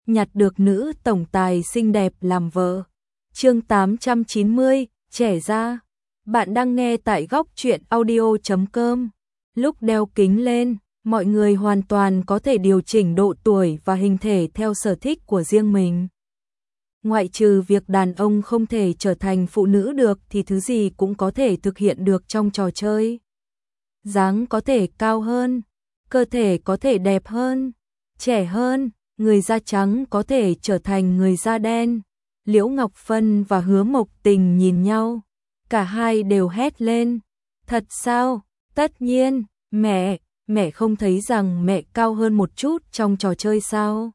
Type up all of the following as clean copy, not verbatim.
nhặt được nữ tổng tài xinh đẹp làm vợ. Chương 890, trẻ ra. Bạn đang nghe tại góc truyện audio.com. Lúc đeo kính lên, mọi người hoàn toàn có thể điều chỉnh độ tuổi và hình thể theo sở thích của riêng mình. Ngoại trừ việc đàn ông không thể trở thành phụ nữ được thì thứ gì cũng có thể thực hiện được trong trò chơi. Dáng có thể cao hơn, cơ thể có thể đẹp hơn, trẻ hơn, người da trắng có thể trở thành người da đen. Liễu Ngọc Phân và Hứa Mộc Tình nhìn nhau, cả hai đều hét lên. Thật sao? Tất nhiên, mẹ không thấy rằng mẹ cao hơn một chút trong trò chơi sao?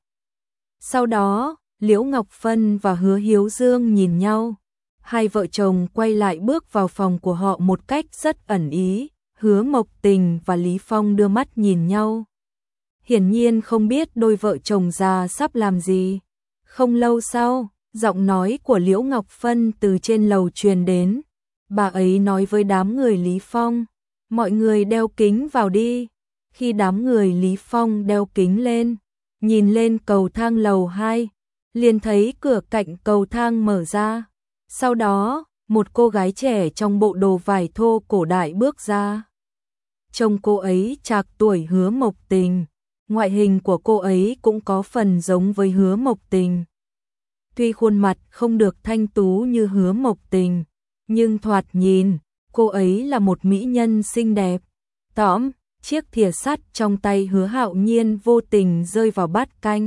Sau đó, Liễu Ngọc Phân và Hứa Hiếu Dương nhìn nhau. Hai vợ chồng quay lại bước vào phòng của họ một cách rất ẩn ý. Hứa Mộc Tình và Lý Phong đưa mắt nhìn nhau. Hiển nhiên không biết đôi vợ chồng già sắp làm gì. Không lâu sau, giọng nói của Liễu Ngọc Phân từ trên lầu truyền đến. Bà ấy nói với đám người Lý Phong, mọi người đeo kính vào đi. Khi đám người Lý Phong đeo kính lên, nhìn lên cầu thang lầu 2, liền thấy cửa cạnh cầu thang mở ra. Sau đó, một cô gái trẻ trong bộ đồ vải thô cổ đại bước ra. Trông cô ấy trạc tuổi Hứa Mộc Tình, ngoại hình của cô ấy cũng có phần giống với Hứa Mộc Tình. Tuy khuôn mặt không được thanh tú như Hứa Mộc Tình, nhưng thoạt nhìn, cô ấy là một mỹ nhân xinh đẹp. Tóm, chiếc thìa sắt trong tay Hứa Hạo Nhiên vô tình rơi vào bát canh.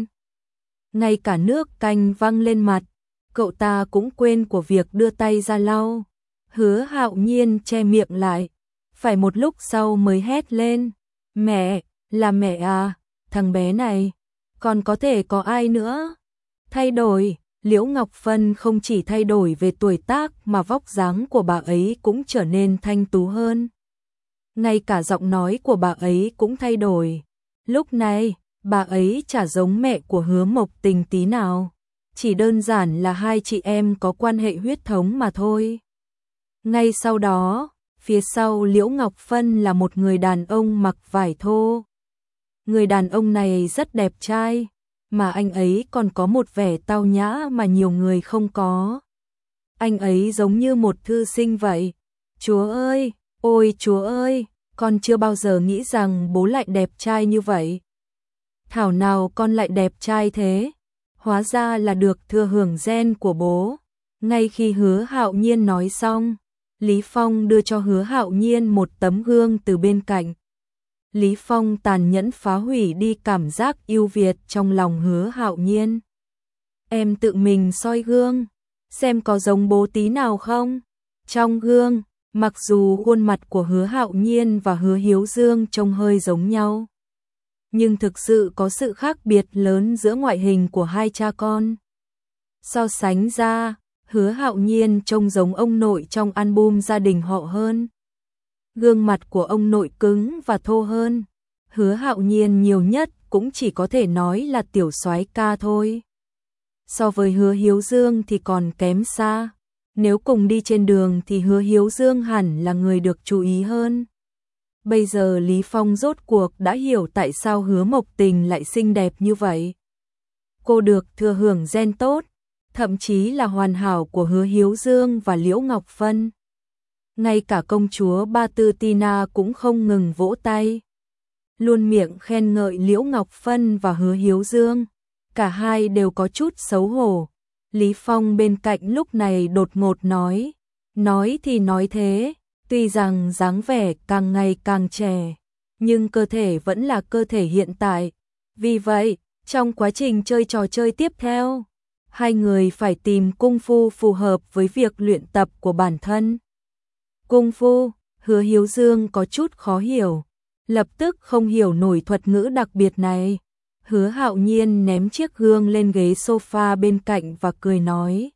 Ngay cả nước canh văng lên mặt, cậu ta cũng quên của việc đưa tay ra lau. Hứa Hạo Nhiên che miệng lại, phải một lúc sau mới hét lên. Mẹ, là mẹ à, thằng bé này, còn có thể có ai nữa? Thay đổi, Liễu Ngọc Phân không chỉ thay đổi về tuổi tác mà vóc dáng của bà ấy cũng trở nên thanh tú hơn. Ngay cả giọng nói của bà ấy cũng thay đổi. Lúc này, bà ấy chả giống mẹ của Hứa Mộc Tình tí nào. Chỉ đơn giản là hai chị em có quan hệ huyết thống mà thôi. Ngay sau đó, phía sau Liễu Ngọc Phân là một người đàn ông mặc vải thô. Người đàn ông này rất đẹp trai, mà anh ấy còn có một vẻ tao nhã mà nhiều người không có. Anh ấy giống như một thư sinh vậy. Chúa ơi, ôi Chúa ơi, con chưa bao giờ nghĩ rằng bố lại đẹp trai như vậy. Thảo nào con lại đẹp trai thế? Hóa ra là được thừa hưởng gen của bố. Ngay khi Hứa Hạo Nhiên nói xong, Lý Phong đưa cho Hứa Hạo Nhiên một tấm gương từ bên cạnh. Lý Phong tàn nhẫn phá hủy đi cảm giác yêu Việt trong lòng Hứa Hạo Nhiên. Em tự mình soi gương, xem có giống bố tí nào không? Trong gương, mặc dù khuôn mặt của Hứa Hạo Nhiên và Hứa Hiếu Dương trông hơi giống nhau, nhưng thực sự có sự khác biệt lớn giữa ngoại hình của hai cha con. So sánh ra, Hứa Hạo Nhiên trông giống ông nội trong album gia đình họ hơn. Gương mặt của ông nội cứng và thô hơn. Hứa Hạo Nhiên nhiều nhất cũng chỉ có thể nói là tiểu soái ca thôi. So với Hứa Hiếu Dương thì còn kém xa. Nếu cùng đi trên đường thì Hứa Hiếu Dương hẳn là người được chú ý hơn. Bây giờ Lý Phong rốt cuộc đã hiểu tại sao Hứa Mộc Tình lại xinh đẹp như vậy. Cô được thừa hưởng gen tốt, thậm chí là hoàn hảo của Hứa Hiếu Dương và Liễu Ngọc Phân. Ngay cả công chúa Ba Tư Tina cũng không ngừng vỗ tay, luôn miệng khen ngợi Liễu Ngọc Phân và Hứa Hiếu Dương. Cả hai đều có chút xấu hổ. Lý Phong bên cạnh lúc này đột ngột nói thì nói thế, tuy rằng dáng vẻ càng ngày càng trẻ, nhưng cơ thể vẫn là cơ thể hiện tại. Vì vậy, trong quá trình chơi trò chơi tiếp theo, hai người phải tìm cung phu phù hợp với việc luyện tập của bản thân. Cung phu, Hứa Hiếu Dương có chút khó hiểu, lập tức không hiểu nổi thuật ngữ đặc biệt này. Hứa Hạo Nhiên ném chiếc gương lên ghế sofa bên cạnh và cười nói.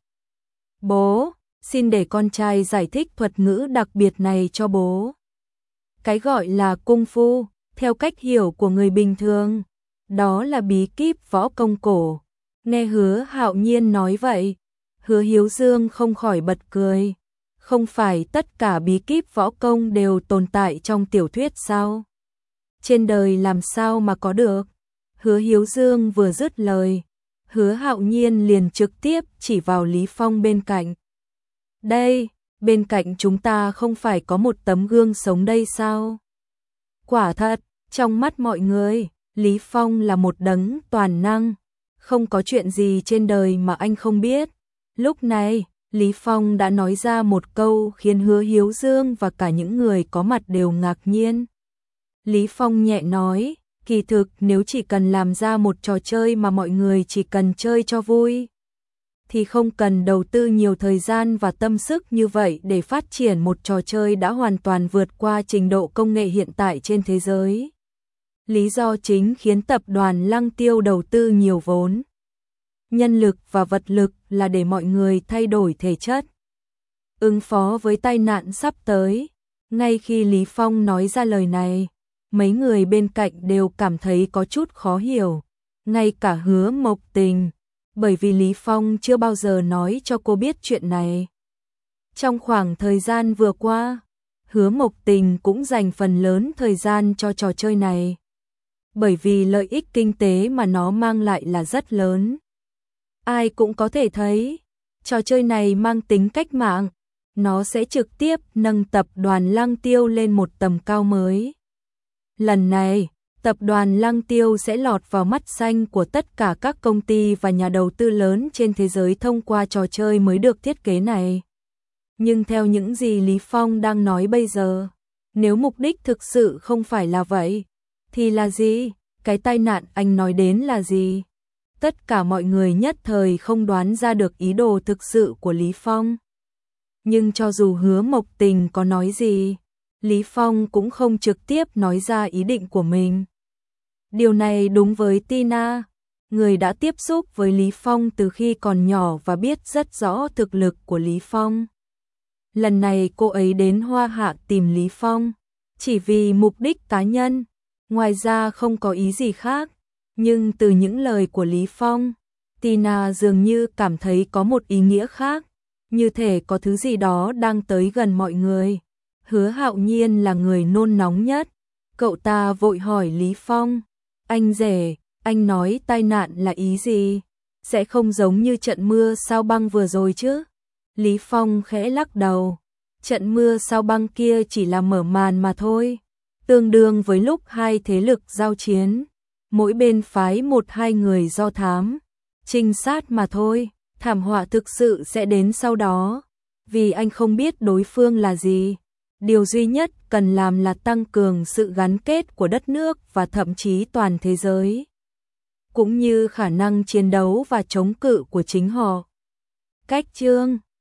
Bố, xin để con trai giải thích thuật ngữ đặc biệt này cho bố. Cái gọi là cung phu, theo cách hiểu của người bình thường, đó là bí kíp võ công cổ. Nghe Hứa Hạo Nhiên nói vậy, Hứa Hiếu Dương không khỏi bật cười. Không phải tất cả bí kíp võ công đều tồn tại trong tiểu thuyết sao? Trên đời làm sao mà có được? Hứa Hiếu Dương vừa dứt lời, Hứa Hạo Nhiên liền trực tiếp chỉ vào Lý Phong bên cạnh. Đây, bên cạnh chúng ta không phải có một tấm gương sống đây sao? Quả thật, trong mắt mọi người, Lý Phong là một đấng toàn năng. Không có chuyện gì trên đời mà anh không biết. Lúc này, Lý Phong đã nói ra một câu khiến Hứa Hiếu Dương và cả những người có mặt đều ngạc nhiên. Lý Phong nhẹ nói, kỳ thực nếu chỉ cần làm ra một trò chơi mà mọi người chỉ cần chơi cho vui, thì không cần đầu tư nhiều thời gian và tâm sức như vậy để phát triển một trò chơi đã hoàn toàn vượt qua trình độ công nghệ hiện tại trên thế giới. Lý do chính khiến tập đoàn Lăng Tiêu đầu tư nhiều vốn, nhân lực và vật lực là để mọi người thay đổi thể chất, ứng phó với tai nạn sắp tới. Ngay khi Lý Phong nói ra lời này, mấy người bên cạnh đều cảm thấy có chút khó hiểu, ngay cả Hứa Mộc Tình, bởi vì Lý Phong chưa bao giờ nói cho cô biết chuyện này. Trong khoảng thời gian vừa qua, Hứa Mộc Tình cũng dành phần lớn thời gian cho trò chơi này, bởi vì lợi ích kinh tế mà nó mang lại là rất lớn. Ai cũng có thể thấy, trò chơi này mang tính cách mạng, nó sẽ trực tiếp nâng tập đoàn Lăng Tiêu lên một tầm cao mới. Lần này, tập đoàn Lăng Tiêu sẽ lọt vào mắt xanh của tất cả các công ty và nhà đầu tư lớn trên thế giới thông qua trò chơi mới được thiết kế này. Nhưng theo những gì Lý Phong đang nói bây giờ, nếu mục đích thực sự không phải là vậy, thì là gì? Cái tai nạn anh nói đến là gì? Tất cả mọi người nhất thời không đoán ra được ý đồ thực sự của Lý Phong. Nhưng cho dù Hứa Mộc Tình có nói gì, Lý Phong cũng không trực tiếp nói ra ý định của mình. Điều này đúng với Tina, người đã tiếp xúc với Lý Phong từ khi còn nhỏ và biết rất rõ thực lực của Lý Phong. Lần này cô ấy đến Hoa Hạ tìm Lý Phong, chỉ vì mục đích cá nhân, ngoài ra không có ý gì khác. Nhưng từ những lời của Lý Phong, Tina dường như cảm thấy có một ý nghĩa khác, như thể có thứ gì đó đang tới gần mọi người. Hứa Hạo Nhiên là người nôn nóng nhất, cậu ta vội hỏi Lý Phong, anh rể, anh nói tai nạn là ý gì? Sẽ không giống như trận mưa sao băng vừa rồi chứ? Lý Phong khẽ lắc đầu, trận mưa sao băng kia chỉ là mở màn mà thôi, tương đương với lúc hai thế lực giao chiến, mỗi bên phái một hai người do thám, trinh sát mà thôi, thảm họa thực sự sẽ đến sau đó, vì anh không biết đối phương là gì. Điều duy nhất cần làm là tăng cường sự gắn kết của đất nước và thậm chí toàn thế giới, cũng như khả năng chiến đấu và chống cự của chính họ. Cách chương